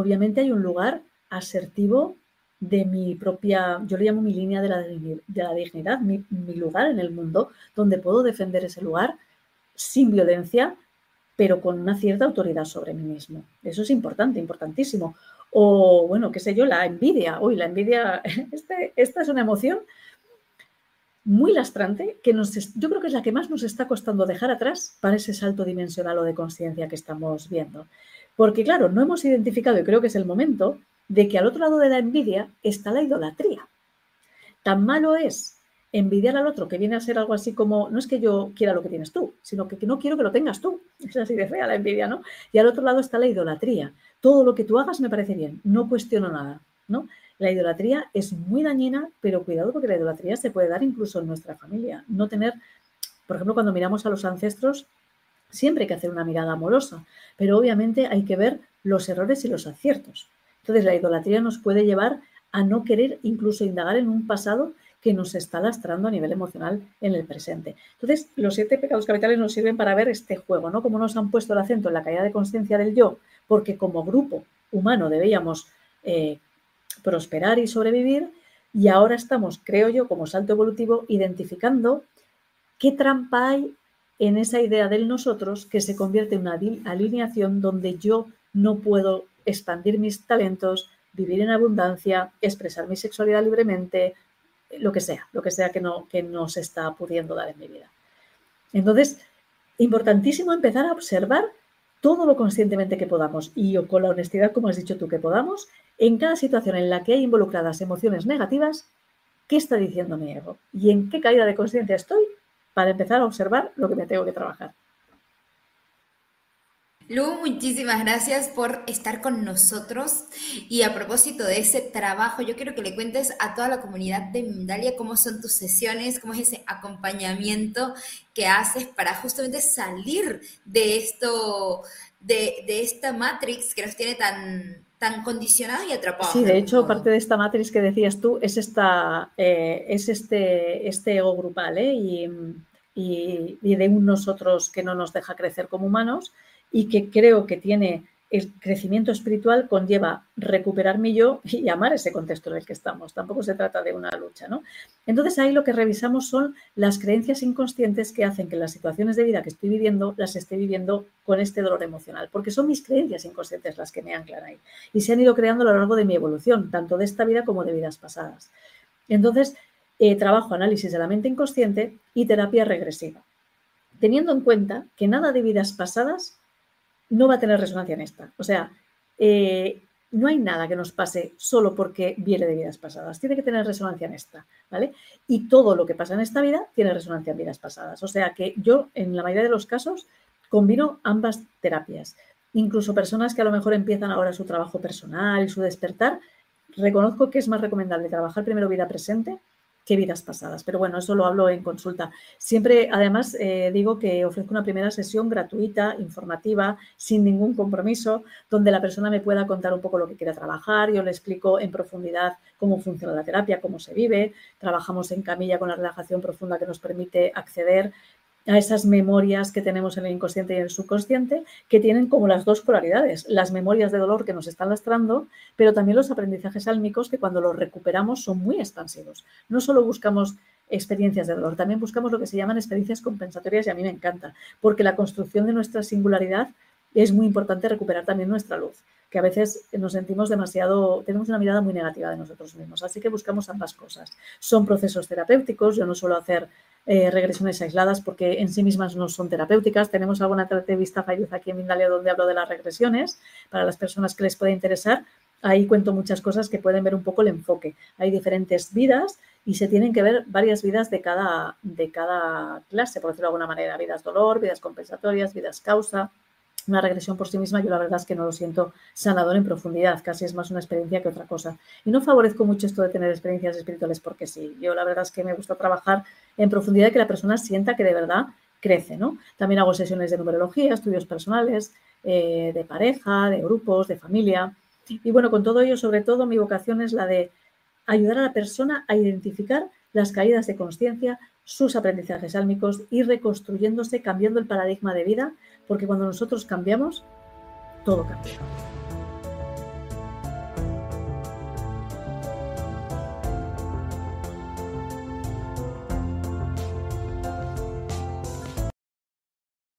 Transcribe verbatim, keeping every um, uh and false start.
obviamente hay un lugar asertivo de mi propia, yo le llamo mi línea de la, de la dignidad, mi, mi lugar en el mundo, donde puedo defender ese lugar sin violencia, pero con una cierta autoridad sobre mí mismo. Eso es importante, importantísimo. O, bueno, qué sé yo, la envidia. Uy, la envidia, este, esta es una emoción muy lastrante que nos, yo creo que es la que más nos está costando dejar atrás para ese salto dimensional o de conciencia que estamos viendo. Porque, claro, no hemos identificado, y creo que es el momento, de que al otro lado de la envidia está la idolatría. Tan malo es envidiar al otro, que viene a ser algo así como, no es que yo quiera lo que tienes tú, sino que, que no quiero que lo tengas tú. Es así de fea la envidia, ¿no? Y al otro lado está la idolatría. Todo lo que tú hagas me parece bien, no cuestiono nada, ¿no? La idolatría es muy dañina, pero cuidado porque la idolatría se puede dar incluso en nuestra familia. No tener, por ejemplo, cuando miramos a los ancestros, siempre hay que hacer una mirada amorosa, pero obviamente hay que ver los errores y los aciertos. Entonces, la idolatría nos puede llevar a no querer incluso indagar en un pasado que nos está lastrando a nivel emocional en el presente. Entonces, los siete pecados capitales nos sirven para ver este juego, ¿no? Cómo nos han puesto el acento en la caída de conciencia del yo, porque como grupo humano debíamos eh, prosperar y sobrevivir, y ahora estamos, creo yo, como salto evolutivo, identificando qué trampa hay en esa idea del nosotros que se convierte en una alineación donde yo no puedo expandir mis talentos, vivir en abundancia, expresar mi sexualidad libremente, lo que sea, lo que sea que no, que no se está pudiendo dar en mi vida. Entonces, importantísimo empezar a observar todo lo conscientemente que podamos y con la honestidad, como has dicho tú, que podamos, en cada situación en la que hay involucradas emociones negativas, ¿qué está diciendo mi ego? ¿Y en qué caída de conciencia estoy para empezar a observar lo que me tengo que trabajar? Lu, muchísimas gracias por estar con nosotros. Y a propósito de ese trabajo, yo quiero que le cuentes a toda la comunidad de Mindalia cómo son tus sesiones, cómo es ese acompañamiento que haces para justamente salir de esto, de, de esta Matrix que nos tiene tan, tan condicionados y atrapados Sí, de de algún hecho, parte modo. de esta matriz que decías tú es, esta, eh, es este, este ego grupal, ¿eh? y, y, y de un nosotros que no nos deja crecer como humanos y que creo que tiene el crecimiento espiritual conlleva recuperar mi yo y amar ese contexto en el que estamos. Tampoco se trata de una lucha, ¿no? Entonces ahí lo que revisamos son las creencias inconscientes que hacen que las situaciones de vida que estoy viviendo las esté viviendo con este dolor emocional, porque son mis creencias inconscientes las que me anclan ahí y se han ido creando a lo largo de mi evolución, tanto de esta vida como de vidas pasadas. Entonces, eh, trabajo análisis de la mente inconsciente y terapia regresiva, teniendo en cuenta que nada de vidas pasadas no va a tener resonancia en esta. O sea, eh, no hay nada que nos pase solo porque viene de vidas pasadas. Tiene que tener resonancia en esta, ¿vale? Y todo lo que pasa en esta vida tiene resonancia en vidas pasadas. O sea que yo, en la mayoría de los casos, combino ambas terapias. Incluso personas que a lo mejor empiezan ahora su trabajo personal y su despertar, reconozco que es más recomendable trabajar primero vida presente que vidas pasadas. Pero bueno, eso lo hablo en consulta. Siempre, además, eh, digo que ofrezco una primera sesión gratuita, informativa, sin ningún compromiso, donde la persona me pueda contar un poco lo que quiera trabajar. Yo le explico en profundidad cómo funciona la terapia, cómo se vive. Trabajamos en camilla con la relajación profunda que nos permite acceder a esas memorias que tenemos en el inconsciente y en el subconsciente, que tienen como las dos polaridades, las memorias de dolor que nos están lastrando, pero también los aprendizajes álmicos que cuando los recuperamos son muy expansivos. No solo buscamos experiencias de dolor, también buscamos lo que se llaman experiencias compensatorias y a mí me encanta, porque la construcción de nuestra singularidad es muy importante recuperar también nuestra luz, que a veces nos sentimos demasiado, tenemos una mirada muy negativa de nosotros mismos, así que buscamos ambas cosas. Son procesos terapéuticos, yo no suelo hacer Eh, regresiones aisladas porque en sí mismas no son terapéuticas. Tenemos alguna entrevista Fairuz aquí en Mindalia donde hablo de las regresiones para las personas que les pueda interesar. Ahí cuento muchas cosas que pueden ver un poco el enfoque. Hay diferentes vidas y se tienen que ver varias vidas de cada, de cada clase, por decirlo de alguna manera. Vidas dolor, vidas compensatorias, vidas causa. Una regresión por sí misma, yo la verdad es que no lo siento sanador en profundidad, casi es más una experiencia que otra cosa. Y no favorezco mucho esto de tener experiencias espirituales porque sí. Yo la verdad es que me gusta trabajar en profundidad y que la persona sienta que de verdad crece, ¿no? También hago sesiones de numerología, estudios personales, eh, de pareja, de grupos, de familia. Y bueno, con todo ello, sobre todo, mi vocación es la de ayudar a la persona a identificar las caídas de conciencia, sus aprendizajes álmicos, ir reconstruyéndose, cambiando el paradigma de vida, porque cuando nosotros cambiamos, todo cambia.